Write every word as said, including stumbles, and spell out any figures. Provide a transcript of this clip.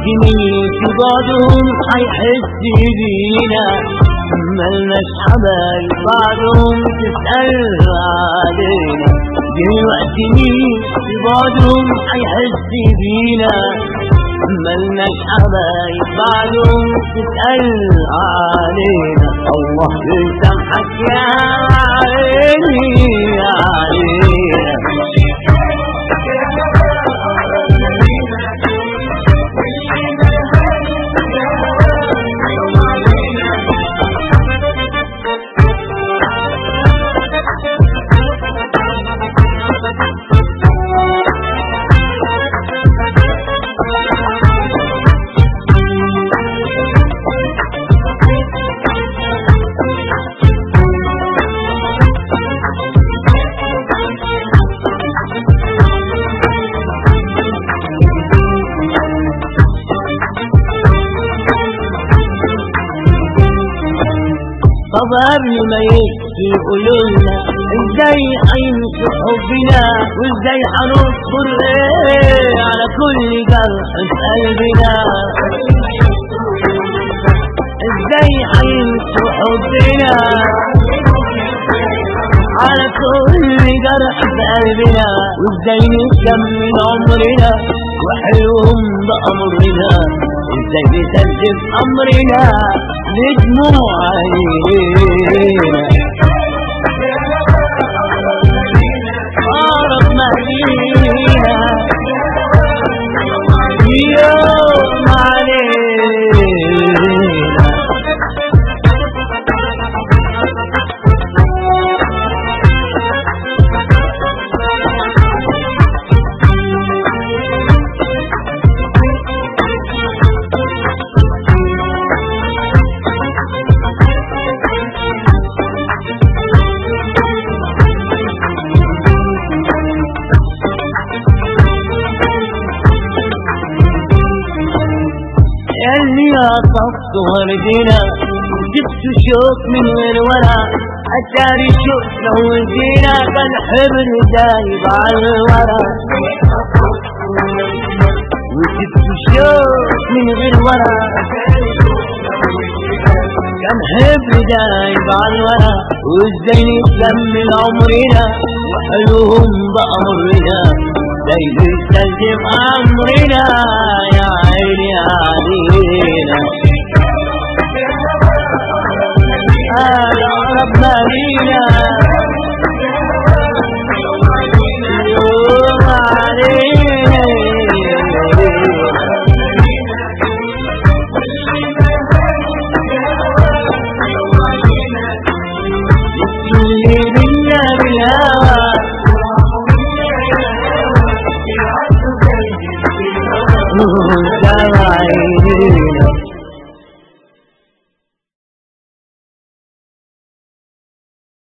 مين في بعضهم هيحس بينا، ملناش حبايب بعضهم تسأل علينا. دلوقتي مين في بعضهم هيحس بينا، ملناش حبايب بعضهم تسأل علينا. الله يسامحك يا عيني علينا. طب قبل ما يجي يقولولنا ازاي هيمشي حبنا، وازاي هنصبر ايه على كل جرح في قلبنا. ازاي هيمشي حبنا على كل جرح في قلبنا، وازاي نكمل عمرنا وحلوهم بأمرنا، ازاي نسلم أمرنا لدموع عينينا. أقرب مهدينا يوم علينا. اللي قصفت وردنا جبت شوك من غير ورا، اتاري شوك لو ودينا كان حبر دايب على الورا. وجبت شوك من غير ورا كان حبر دايب على الورا، وازاي نكمل عمرنا وحلوهم بأمرنا، ازاي نستلزم امرنا يا عيني علينا.